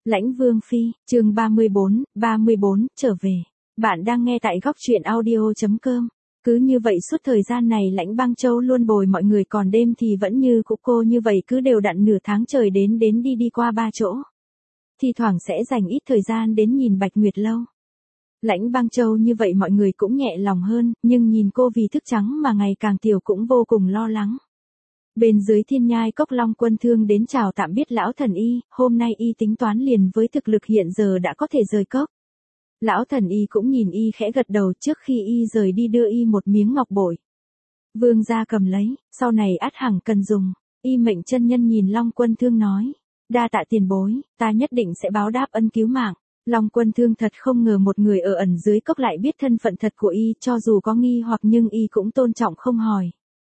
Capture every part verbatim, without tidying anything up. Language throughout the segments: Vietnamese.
Lãnh Vương Phi, chương ba mươi bốn, ba mươi bốn, trở về. Bạn đang nghe tại góc truyện audio chấm com. Cứ như vậy suốt thời gian này Lãnh Băng Châu luôn bồi mọi người, còn đêm thì vẫn như cũ cô như vậy cứ đều đặn nửa tháng trời đến đến đi đi qua ba chỗ. Thì thoảng sẽ dành ít thời gian đến nhìn Bạch Nguyệt Lâu. Lãnh Băng Châu như vậy mọi người cũng nhẹ lòng hơn, nhưng nhìn cô vì thức trắng mà ngày càng tiểu cũng vô cùng lo lắng. Bên dưới Thiên Nhai Cốc, Long Quân Thương đến chào tạm biết lão thần y, hôm nay y tính toán liền với thực lực hiện giờ đã có thể rời cốc. Lão thần y cũng nhìn y khẽ gật đầu, trước khi y rời đi đưa y một miếng ngọc bội. Vương gia cầm lấy, sau này ắt hẳn cần dùng. Y Mệnh chân nhân nhìn Long Quân Thương nói, đa tạ tiền bối, ta nhất định sẽ báo đáp ân cứu mạng. Long Quân Thương thật không ngờ một người ở ẩn dưới cốc lại biết thân phận thật của y, cho dù có nghi hoặc nhưng y cũng tôn trọng không hỏi.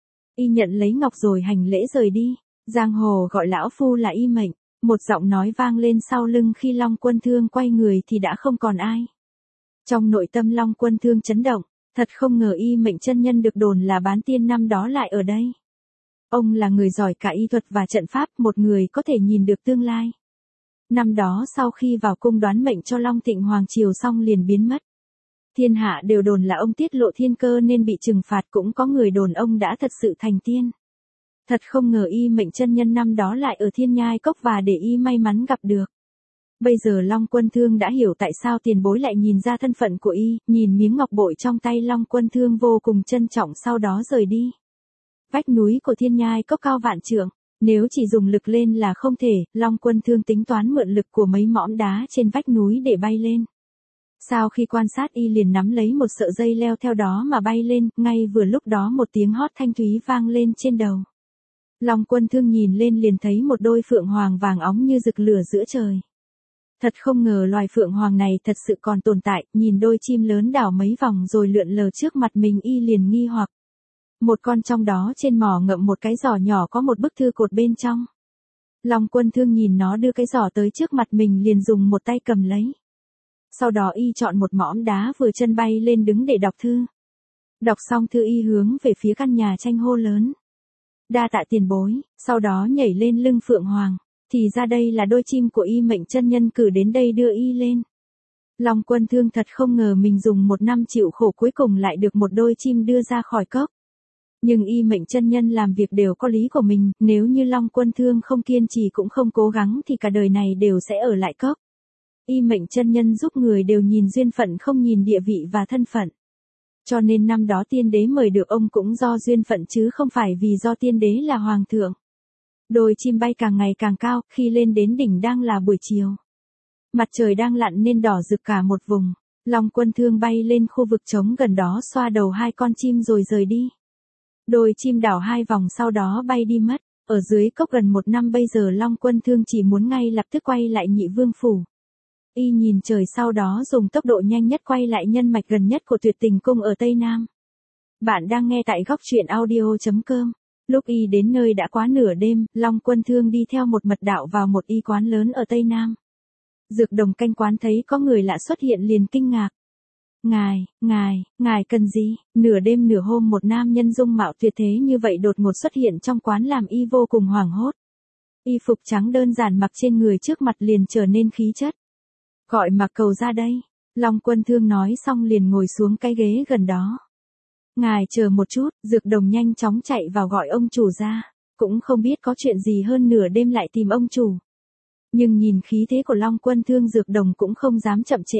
Y nhận lấy ngọc rồi hành lễ rời đi. Giang hồ gọi lão phu là Y Mệnh. Một giọng nói vang lên sau lưng, khi Long Quân Thương quay người thì đã không còn ai. Trong nội tâm Long Quân Thương chấn động, thật không ngờ Y Mệnh chân nhân được đồn là bán tiên năm đó lại ở đây. Ông là người giỏi cả y thuật và trận pháp, một người có thể nhìn được tương lai. Năm đó sau khi vào cung đoán mệnh cho Long Thịnh Hoàng Triều xong liền biến mất. Thiên hạ đều đồn là ông tiết lộ thiên cơ nên bị trừng phạt, cũng có người đồn ông đã thật sự thành tiên. Thật không ngờ Y Mệnh chân nhân năm đó lại ở Thiên Nhai Cốc và để y may mắn gặp được. Bây giờ Long Quân Thương đã hiểu tại sao tiền bối lại nhìn ra thân phận của y, nhìn miếng ngọc bội trong tay Long Quân Thương vô cùng trân trọng, sau đó rời đi. Vách núi của Thiên Nhai Cốc cao vạn trượng, nếu chỉ dùng lực lên là không thể, Long Quân Thương tính toán mượn lực của mấy mỏm đá trên vách núi để bay lên. Sau khi quan sát y liền nắm lấy một sợi dây leo theo đó mà bay lên, ngay vừa lúc đó một tiếng hót thanh thúy vang lên trên đầu. Long Quân Thương nhìn lên liền thấy một đôi phượng hoàng vàng óng như rực lửa giữa trời. Thật không ngờ loài phượng hoàng này thật sự còn tồn tại, nhìn đôi chim lớn đảo mấy vòng rồi lượn lờ trước mặt mình y liền nghi hoặc. Một con trong đó trên mỏ ngậm một cái giỏ nhỏ có một bức thư cột bên trong. Long Quân Thương nhìn nó đưa cái giỏ tới trước mặt mình liền dùng một tay cầm lấy. Sau đó y chọn một mỏm đá vừa chân bay lên đứng để đọc thư. Đọc xong thư y hướng về phía căn nhà tranh hô lớn. Đa tạ tiền bối, sau đó nhảy lên lưng phượng hoàng. Thì ra đây là đôi chim của Y Mệnh chân nhân cử đến đây đưa y lên. Long Quân Thương thật không ngờ mình dùng một năm chịu khổ cuối cùng lại được một đôi chim đưa ra khỏi cốc. Nhưng Y Mệnh chân nhân làm việc đều có lý của mình, nếu như Long Quân Thương không kiên trì cũng không cố gắng thì cả đời này đều sẽ ở lại cốc. Y Mệnh chân nhân giúp người đều nhìn duyên phận không nhìn địa vị và thân phận. Cho nên năm đó tiên đế mời được ông cũng do duyên phận chứ không phải vì do tiên đế là hoàng thượng. Đôi chim bay càng ngày càng cao, khi lên đến đỉnh đang là buổi chiều. Mặt trời đang lặn nên đỏ rực cả một vùng. Long Quân Thương bay lên khu vực trống gần đó xoa đầu hai con chim rồi rời đi. Đôi chim đảo hai vòng sau đó bay đi mất. Ở dưới cốc gần một năm bây giờ Long Quân Thương chỉ muốn ngay lập tức quay lại Nhị Vương Phủ. Y nhìn trời sau đó dùng tốc độ nhanh nhất quay lại nhân mạch gần nhất của Tuyệt Tình Cung ở Tây Nam. Bạn đang nghe tại góc truyện audio chấm com. Lúc y đến nơi đã quá nửa đêm, Long Quân Thương đi theo một mật đạo vào một y quán lớn ở Tây Nam. Dược đồng canh quán thấy có người lạ xuất hiện liền kinh ngạc. Ngài, ngài, ngài cần gì? Nửa đêm nửa hôm một nam nhân dung mạo tuyệt thế như vậy đột ngột xuất hiện trong quán làm y vô cùng hoảng hốt. Y phục trắng đơn giản mặc trên người trước mặt liền trở nên khí chất. Gọi Mạc Cầu ra đây. Long Quân Thương nói xong liền ngồi xuống cái ghế gần đó. Ngài chờ một chút, dược đồng nhanh chóng chạy vào gọi ông chủ ra. Cũng không biết có chuyện gì hơn nửa đêm lại tìm ông chủ. Nhưng nhìn khí thế của Long Quân Thương dược đồng cũng không dám chậm trễ.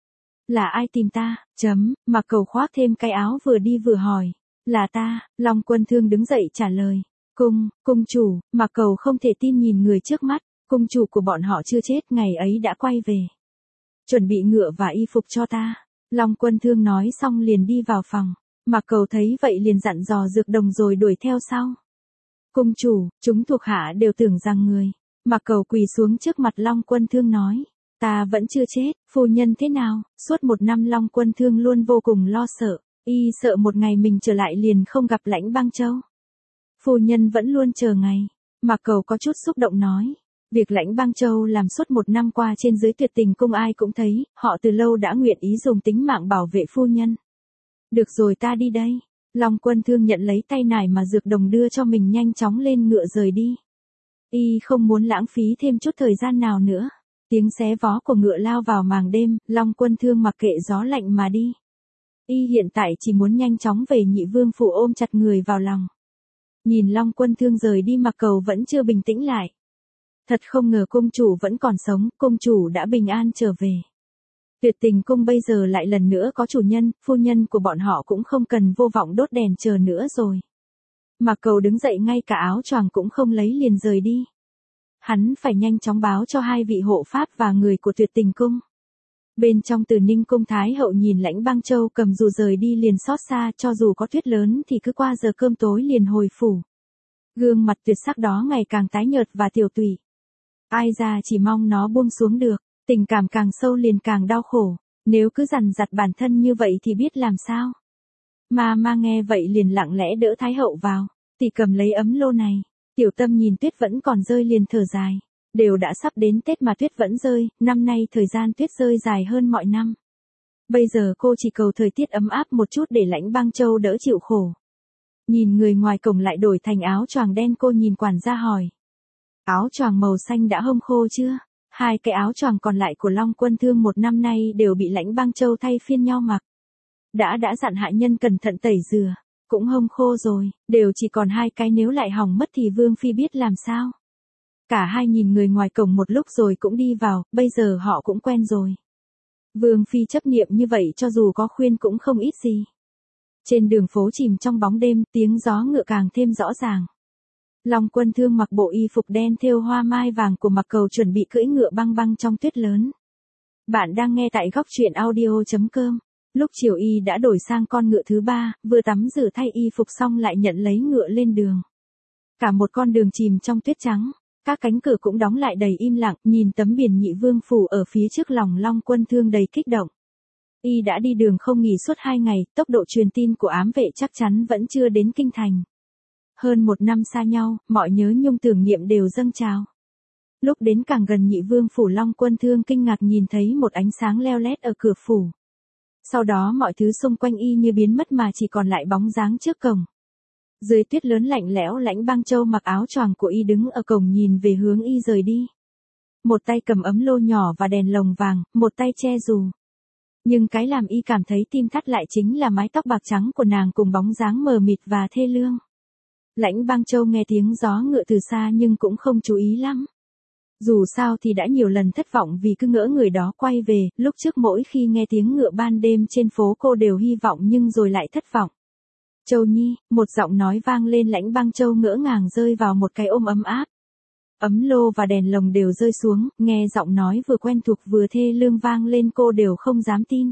Là ai tìm ta? Chấm, Mạc Cầu khoác thêm cái áo vừa đi vừa hỏi. Là ta, Long Quân Thương đứng dậy trả lời. Cung, cung chủ, Mạc Cầu không thể tin nhìn người trước mắt. Cung chủ của bọn họ chưa chết, ngày ấy đã quay về. Chuẩn bị ngựa và y phục cho ta. Long Quân Thương nói xong liền đi vào phòng. Mạc Cầu thấy vậy liền dặn dò dược đồng rồi đuổi theo sau. Cung chủ, chúng thuộc hạ đều tưởng rằng người. Mạc Cầu quỳ xuống trước mặt Long Quân Thương nói. Ta vẫn chưa chết, phu nhân thế nào? Suốt một năm Long Quân Thương luôn vô cùng lo sợ. Y sợ một ngày mình trở lại liền không gặp Lãnh Băng Châu. Phu nhân vẫn luôn chờ ngày. Mạc Cầu có chút xúc động nói. Việc Lãnh Băng Châu làm suốt một năm qua trên dưới Tuyệt Tình Cung ai cũng thấy, họ từ lâu đã nguyện ý dùng tính mạng bảo vệ phu nhân. Được rồi ta đi đây. Long Quân Thương nhận lấy tay nải mà dược đồng đưa cho mình nhanh chóng lên ngựa rời đi. Y không muốn lãng phí thêm chút thời gian nào nữa. Tiếng xé vó của ngựa lao vào màng đêm, Long Quân Thương mặc kệ gió lạnh mà đi. Y hiện tại chỉ muốn nhanh chóng về Nhị Vương phủ ôm chặt người vào lòng. Nhìn Long Quân Thương rời đi Mạc Cầu vẫn chưa bình tĩnh lại. Thật không ngờ cung chủ vẫn còn sống, cung chủ đã bình an trở về. Tuyệt Tình cung bây giờ lại lần nữa có chủ nhân, phu nhân của bọn họ cũng không cần vô vọng đốt đèn chờ nữa rồi. Mạc Cầu đứng dậy ngay cả áo choàng cũng không lấy liền rời đi. Hắn phải nhanh chóng báo cho hai vị hộ pháp và người của Tuyệt Tình cung. Bên trong Từ Ninh cung Thái hậu nhìn Lãnh Băng Châu cầm dù rời đi liền xót xa, cho dù có tuyết lớn thì cứ qua giờ cơm tối liền hồi phủ. Gương mặt tuyệt sắc đó ngày càng tái nhợt và tiểu tụy. Ai ra chỉ mong nó buông xuống được, tình cảm càng sâu liền càng đau khổ, nếu cứ dằn dặt bản thân như vậy thì biết làm sao. Mà ma nghe vậy liền lặng lẽ đỡ Thái hậu vào, tỷ cầm lấy ấm lô này. Tiểu Tâm nhìn tuyết vẫn còn rơi liền thở dài. Đều đã sắp đến Tết mà tuyết vẫn rơi, năm nay thời gian tuyết rơi dài hơn mọi năm. Bây giờ cô chỉ cầu thời tiết ấm áp một chút để Lãnh Băng Châu đỡ chịu khổ. Nhìn người ngoài cổng lại đổi thành áo choàng đen, cô nhìn quản gia hỏi. Áo choàng màu xanh đã hong khô chưa? Hai cái áo choàng còn lại của Long Quân Thương một năm nay đều bị Lãnh Băng Châu thay phiên nhau mặc. Đã đã dặn hạ nhân cẩn thận tẩy rửa, cũng hong khô rồi, đều chỉ còn hai cái, nếu lại hỏng mất thì Vương Phi biết làm sao. Cả hai nhìn người ngoài cổng một lúc rồi cũng đi vào, bây giờ họ cũng quen rồi. Vương Phi chấp niệm như vậy cho dù có khuyên cũng không ít gì. Trên đường phố chìm trong bóng đêm, tiếng gió ngựa càng thêm rõ ràng. Long Quân Thương mặc bộ y phục đen thêu hoa mai vàng của Mạc Cầu chuẩn bị cưỡi ngựa băng băng trong tuyết lớn. Bạn đang nghe tại góc truyện audio chấm com. Lúc chiều y đã đổi sang con ngựa thứ ba, vừa tắm rửa thay y phục xong lại nhận lấy ngựa lên đường. Cả một con đường chìm trong tuyết trắng. Các cánh cửa cũng đóng lại đầy im lặng, nhìn tấm biển Nhị Vương phủ ở phía trước, lòng Long Quân Thương đầy kích động. Y đã đi đường không nghỉ suốt hai ngày, tốc độ truyền tin của ám vệ chắc chắn vẫn chưa đến kinh thành. Hơn một năm xa nhau, mọi nhớ nhung tưởng niệm đều dâng trào. Lúc đến càng gần Nhị Vương phủ, Long Quân Thương kinh ngạc nhìn thấy một ánh sáng leo lét ở cửa phủ. Sau đó mọi thứ xung quanh y như biến mất mà chỉ còn lại bóng dáng trước cổng. Dưới tuyết lớn lạnh lẽo, Lãnh Băng Châu mặc áo choàng của y đứng ở cổng nhìn về hướng y rời đi. Một tay cầm ấm lô nhỏ và đèn lồng vàng, một tay che dù. Nhưng cái làm y cảm thấy tim thắt lại chính là mái tóc bạc trắng của nàng cùng bóng dáng mờ mịt và thê lương. Lãnh Băng Châu nghe tiếng gió ngựa từ xa nhưng cũng không chú ý lắm. Dù sao thì đã nhiều lần thất vọng vì cứ ngỡ người đó quay về, lúc trước mỗi khi nghe tiếng ngựa ban đêm trên phố cô đều hy vọng nhưng rồi lại thất vọng. Châu Nhi, một giọng nói vang lên, Lãnh Băng Châu ngỡ ngàng rơi vào một cái ôm ấm áp. Ấm lô và đèn lồng đều rơi xuống, nghe giọng nói vừa quen thuộc vừa thê lương vang lên cô đều không dám tin.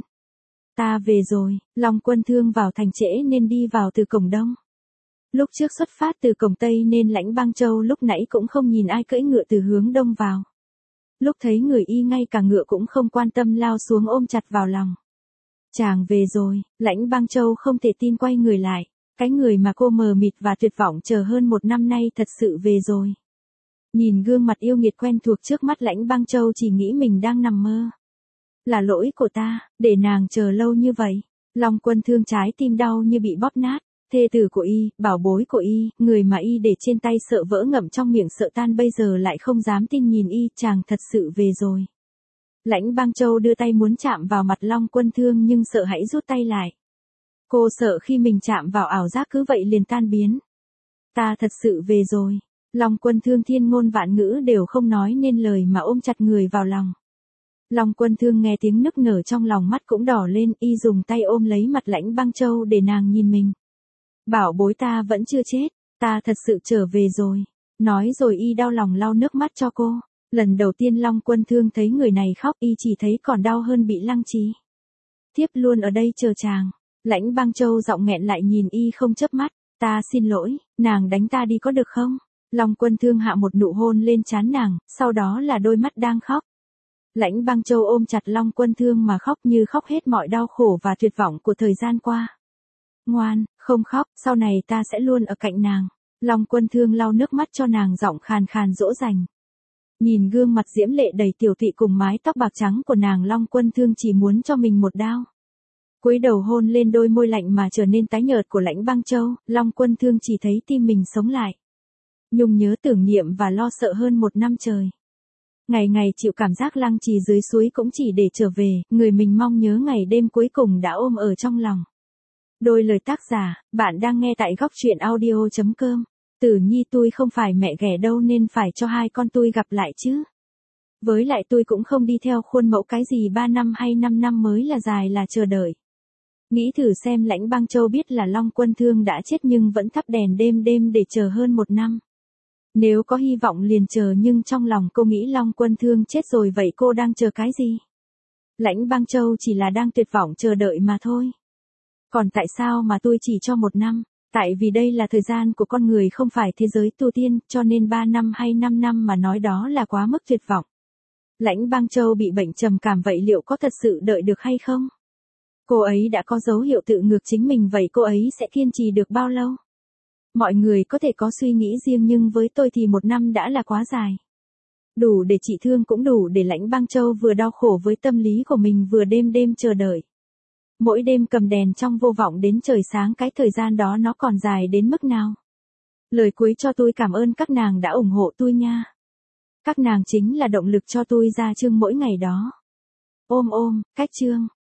Ta về rồi, Long Quân Thương vào thành trễ nên đi vào từ cổng đông. Lúc trước xuất phát từ cổng tây nên Lãnh Băng Châu lúc nãy cũng không nhìn ai cưỡi ngựa từ hướng đông vào. Lúc thấy người y ngay cả ngựa cũng không quan tâm lao xuống ôm chặt vào lòng. Chàng về rồi, Lãnh Băng Châu không thể tin quay người lại. Cái người mà cô mờ mịt và tuyệt vọng chờ hơn một năm nay thật sự về rồi. Nhìn gương mặt yêu nghiệt quen thuộc trước mắt, Lãnh Băng Châu chỉ nghĩ mình đang nằm mơ. Là lỗi của ta, để nàng chờ lâu như vậy. Long Quân Thương trái tim đau như bị bóp nát. Thê tử của y, bảo bối của y, người mà y để trên tay sợ vỡ ngậm trong miệng sợ tan bây giờ lại không dám tin nhìn y, chàng thật sự về rồi. Lãnh Băng Châu đưa tay muốn chạm vào mặt Long Quân Thương nhưng sợ hãi rút tay lại. Cô sợ khi mình chạm vào ảo giác cứ vậy liền tan biến. Ta thật sự về rồi. Long Quân Thương thiên ngôn vạn ngữ đều không nói nên lời mà ôm chặt người vào lòng. Long Quân Thương nghe tiếng nức nở trong lòng, mắt cũng đỏ lên, y dùng tay ôm lấy mặt Lãnh Băng Châu để nàng nhìn mình. Bảo bối, ta vẫn chưa chết, ta thật sự trở về rồi. Nói rồi y đau lòng lau nước mắt cho cô. Lần đầu tiên Long Quân Thương thấy người này khóc, y chỉ thấy còn đau hơn bị lăng trí. Thiếp luôn ở đây chờ chàng. Lãnh Băng Châu giọng nghẹn lại nhìn y không chớp mắt. Ta xin lỗi, nàng đánh ta đi có được không? Long Quân Thương hạ một nụ hôn lên trán nàng, sau đó là đôi mắt đang khóc. Lãnh Băng Châu ôm chặt Long Quân Thương mà khóc như khóc hết mọi đau khổ và tuyệt vọng của thời gian qua. Ngoan, không khóc, sau này ta sẽ luôn ở cạnh nàng. Long Quân Thương lau nước mắt cho nàng, giọng khàn khàn dỗ dành. Nhìn gương mặt diễm lệ đầy tiểu tụy cùng mái tóc bạc trắng của nàng, Long Quân Thương chỉ muốn cho mình một đao. Cúi đầu hôn lên đôi môi lạnh mà trở nên tái nhợt của Lãnh Băng Châu, Long Quân Thương chỉ thấy tim mình sống lại. Nhung nhớ, tưởng niệm và lo sợ hơn một năm trời. Ngày ngày chịu cảm giác lăng trì dưới suối cũng chỉ để trở về, người mình mong nhớ ngày đêm cuối cùng đã ôm ở trong lòng. Đôi lời tác giả, bạn đang nghe tại góc truyện audio.com. Tử Nhi tôi không phải mẹ ghẻ đâu nên phải cho hai con tôi gặp lại chứ. Với lại tôi cũng không đi theo khuôn mẫu cái gì ba năm hay năm năm mới là dài là chờ đợi. Nghĩ thử xem Lãnh Bang Châu biết là Long Quân Thương đã chết nhưng vẫn thắp đèn đêm đêm để chờ hơn một năm. Nếu có hy vọng liền chờ nhưng trong lòng cô nghĩ Long Quân Thương chết rồi vậy cô đang chờ cái gì? Lãnh Bang Châu chỉ là đang tuyệt vọng chờ đợi mà thôi. Còn tại sao mà tôi chỉ cho một năm? Tại vì đây là thời gian của con người không phải thế giới tu tiên, cho nên ba năm hay năm năm mà nói đó là quá mức tuyệt vọng. Lãnh Bang Châu bị bệnh trầm cảm vậy liệu có thật sự đợi được hay không? Cô ấy đã có dấu hiệu tự ngược chính mình vậy cô ấy sẽ kiên trì được bao lâu? Mọi người có thể có suy nghĩ riêng nhưng với tôi thì một năm đã là quá dài. Đủ để trị thương cũng đủ để Lãnh Bang Châu vừa đau khổ với tâm lý của mình vừa đêm đêm chờ đợi. Mỗi đêm cầm đèn trong vô vọng đến trời sáng cái thời gian đó nó còn dài đến mức nào. Lời cuối cho tôi cảm ơn các nàng đã ủng hộ tôi nha. Các nàng chính là động lực cho tôi ra chương mỗi ngày đó. Ôm ôm, cách chương.